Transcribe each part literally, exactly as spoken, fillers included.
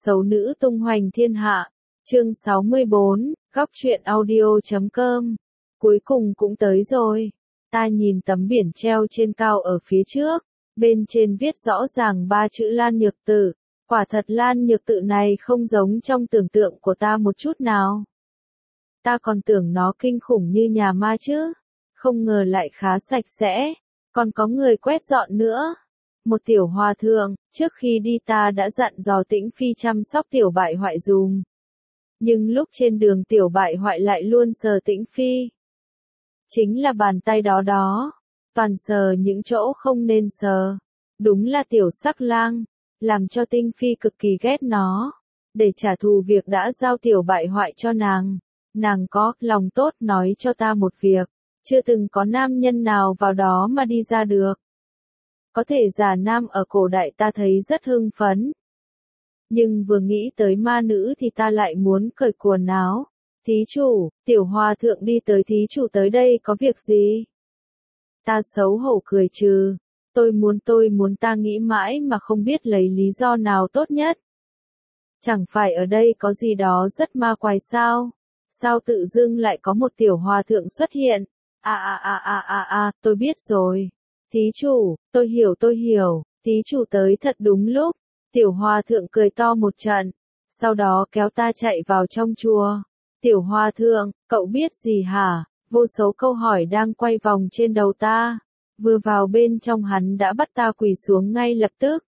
Xấu nữ tung hoành thiên hạ, chương sáu mươi bốn, góc truyện audio chấm com. Cuối cùng cũng tới rồi. Ta nhìn tấm biển treo trên cao ở phía trước, bên trên viết rõ ràng ba chữ Lan Nhược Tự. Quả thật Lan Nhược Tự này không giống trong tưởng tượng của ta một chút nào. Ta còn tưởng nó kinh khủng như nhà ma chứ, không ngờ lại khá sạch sẽ, còn có người quét dọn nữa. Một tiểu hòa thượng, trước khi đi ta đã dặn dò Tĩnh Phi chăm sóc tiểu bại hoại dùm. Nhưng lúc trên đường tiểu bại hoại lại luôn sờ Tĩnh Phi. Chính là bàn tay đó đó, toàn sờ những chỗ không nên sờ. Đúng là tiểu sắc lang, làm cho Tĩnh Phi cực kỳ ghét nó. Để trả thù việc đã giao tiểu bại hoại cho nàng, nàng có lòng tốt nói cho ta một việc, chưa từng có nam nhân nào vào đó mà đi ra được. Có thể già nam ở cổ đại ta thấy rất hưng phấn. Nhưng vừa nghĩ tới ma nữ thì ta lại muốn cởi quần áo. Thí chủ, tiểu hòa thượng đi tới thí chủ tới đây có việc gì? Ta xấu hổ cười trừ. Tôi muốn tôi muốn ta nghĩ mãi mà không biết lấy lý do nào tốt nhất. Chẳng phải ở đây có gì đó rất ma quái sao? Sao tự dưng lại có một tiểu hòa thượng xuất hiện? À à à à à à, tôi biết rồi. Thí chủ, tôi hiểu tôi hiểu, thí chủ tới thật đúng lúc. Tiểu hòa thượng cười to một trận, sau đó kéo ta chạy vào trong chùa. Tiểu hòa thượng, cậu biết gì hả? Vô số câu hỏi đang quay vòng trên đầu ta. Vừa vào bên trong hắn đã bắt ta quỳ xuống ngay lập tức.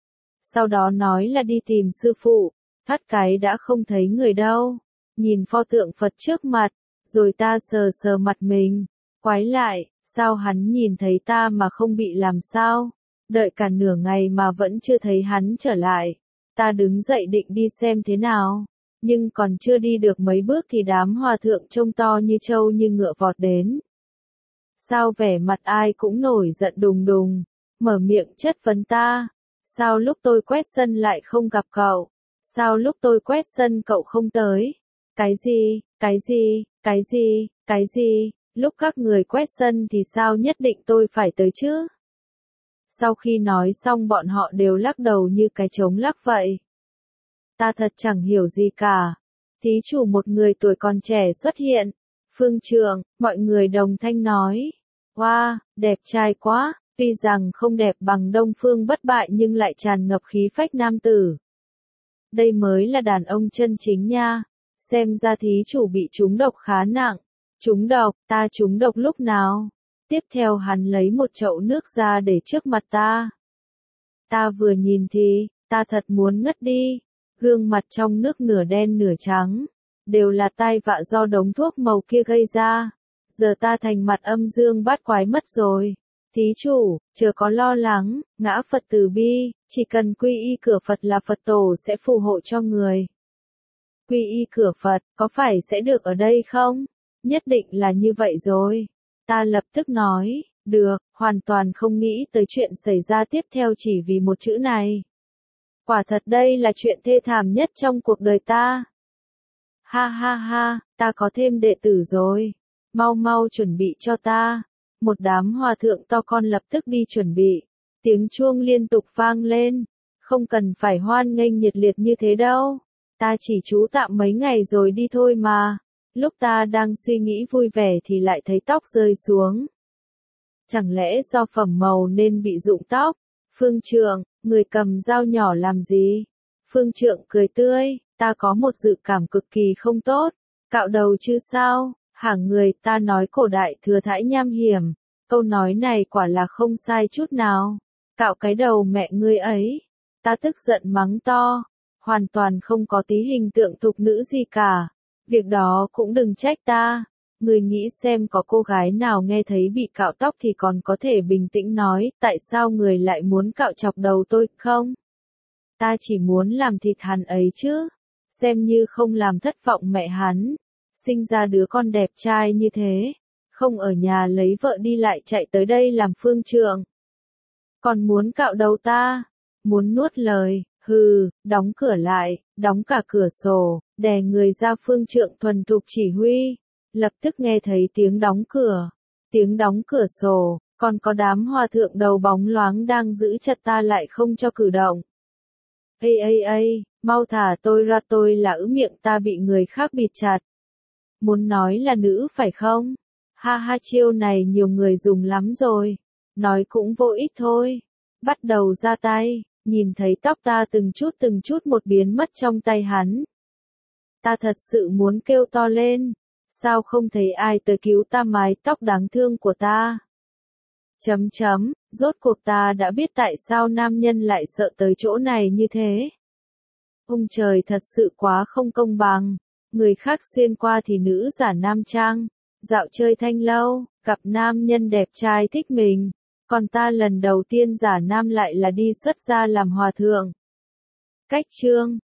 Sau đó nói là đi tìm sư phụ, thoát cái đã không thấy người đâu. Nhìn pho tượng Phật trước mặt, rồi ta sờ sờ mặt mình, quái lại. Sao hắn nhìn thấy ta mà không bị làm sao? Đợi cả nửa ngày mà vẫn chưa thấy hắn trở lại. Ta đứng dậy định đi xem thế nào. Nhưng còn chưa đi được mấy bước thì đám hòa thượng trông to như trâu như ngựa vọt đến. Sao vẻ mặt ai cũng nổi giận đùng đùng, mở miệng chất vấn ta. Sao lúc tôi quét sân lại không gặp cậu? Sao lúc tôi quét sân cậu không tới? Cái gì, cái gì, cái gì, cái gì? Lúc các người quét sân thì sao nhất định tôi phải tới chứ? Sau khi nói xong bọn họ đều lắc đầu như cái trống lắc vậy. Ta thật chẳng hiểu gì cả. Thí chủ một người tuổi còn trẻ xuất hiện. Phương Trượng, mọi người đồng thanh nói. Wow, đẹp trai quá, tuy rằng không đẹp bằng Đông Phương Bất Bại nhưng lại tràn ngập khí phách nam tử. Đây mới là đàn ông chân chính nha. Xem ra thí chủ bị trúng độc khá nặng. Trúng độc, ta trúng độc lúc nào? Tiếp theo hắn lấy một chậu nước ra để trước mặt ta. Ta vừa nhìn thì, ta thật muốn ngất đi. Gương mặt trong nước nửa đen nửa trắng. Đều là tai vạ do đống thuốc màu kia gây ra. Giờ ta thành mặt âm dương bát quái mất rồi. Thí chủ, chớ có lo lắng, ngã Phật từ bi, chỉ cần quy y cửa Phật là Phật tổ sẽ phù hộ cho người. Quy y cửa Phật, có phải sẽ được ở đây không? Nhất định là như vậy rồi. Ta lập tức nói, được, hoàn toàn không nghĩ tới chuyện xảy ra tiếp theo chỉ vì một chữ này. Quả thật đây là chuyện thê thảm nhất trong cuộc đời ta. Ha ha ha, ta có thêm đệ tử rồi. Mau mau chuẩn bị cho ta. Một đám hòa thượng to con lập tức đi chuẩn bị. Tiếng chuông liên tục vang lên. Không cần phải hoan nghênh nhiệt liệt như thế đâu. Ta chỉ trú tạm mấy ngày rồi đi thôi mà. Lúc ta đang suy nghĩ vui vẻ thì lại thấy tóc rơi xuống. Chẳng lẽ do phẩm màu nên bị rụng tóc? Phương Trượng, người cầm dao nhỏ làm gì? Phương Trượng cười tươi, ta có một dự cảm cực kỳ không tốt. Cạo đầu chứ sao? Hạng người, ta nói cổ đại thừa thãi nham hiểm. Câu nói này quả là không sai chút nào. Cạo cái đầu mẹ ngươi ấy. Ta tức giận mắng to. Hoàn toàn không có tí hình tượng thục nữ gì cả. Việc đó cũng đừng trách ta. Người nghĩ xem có cô gái nào nghe thấy bị cạo tóc thì còn có thể bình tĩnh nói, tại sao người lại muốn cạo chọc đầu tôi, không? Ta chỉ muốn làm thịt hắn ấy chứ. Xem như không làm thất vọng mẹ hắn. Sinh ra đứa con đẹp trai như thế. Không ở nhà lấy vợ đi lại chạy tới đây làm phương trượng. Còn muốn cạo đầu ta. Muốn nuốt lời. Hừ, đóng cửa lại, đóng cả cửa sổ, đè người ra. Phương Trượng thuần thục chỉ huy. Lập tức nghe thấy tiếng đóng cửa, tiếng đóng cửa sổ, còn có đám hòa thượng đầu bóng loáng đang giữ chặt ta lại không cho cử động. Ây ây ây, Mau thả tôi ra, tôi là ứ miệng ta bị người khác bịt chặt. Muốn nói là nữ phải không? Ha ha, chiêu này nhiều người dùng lắm rồi. Nói cũng vô ích thôi. Bắt đầu ra tay, nhìn thấy tóc ta từng chút từng chút một biến mất trong tay hắn. Ta thật sự muốn kêu to lên. Sao không thấy ai tới cứu ta mái tóc đáng thương của ta? Chấm chấm, rốt cuộc ta đã biết tại sao nam nhân lại sợ tới chỗ này như thế. Ông trời thật sự quá không công bằng. Người khác xuyên qua thì nữ giả nam trang, dạo chơi thanh lâu, gặp nam nhân đẹp trai thích mình. Còn ta lần đầu tiên giả nam lại là đi xuất gia làm hòa thượng. Cách chương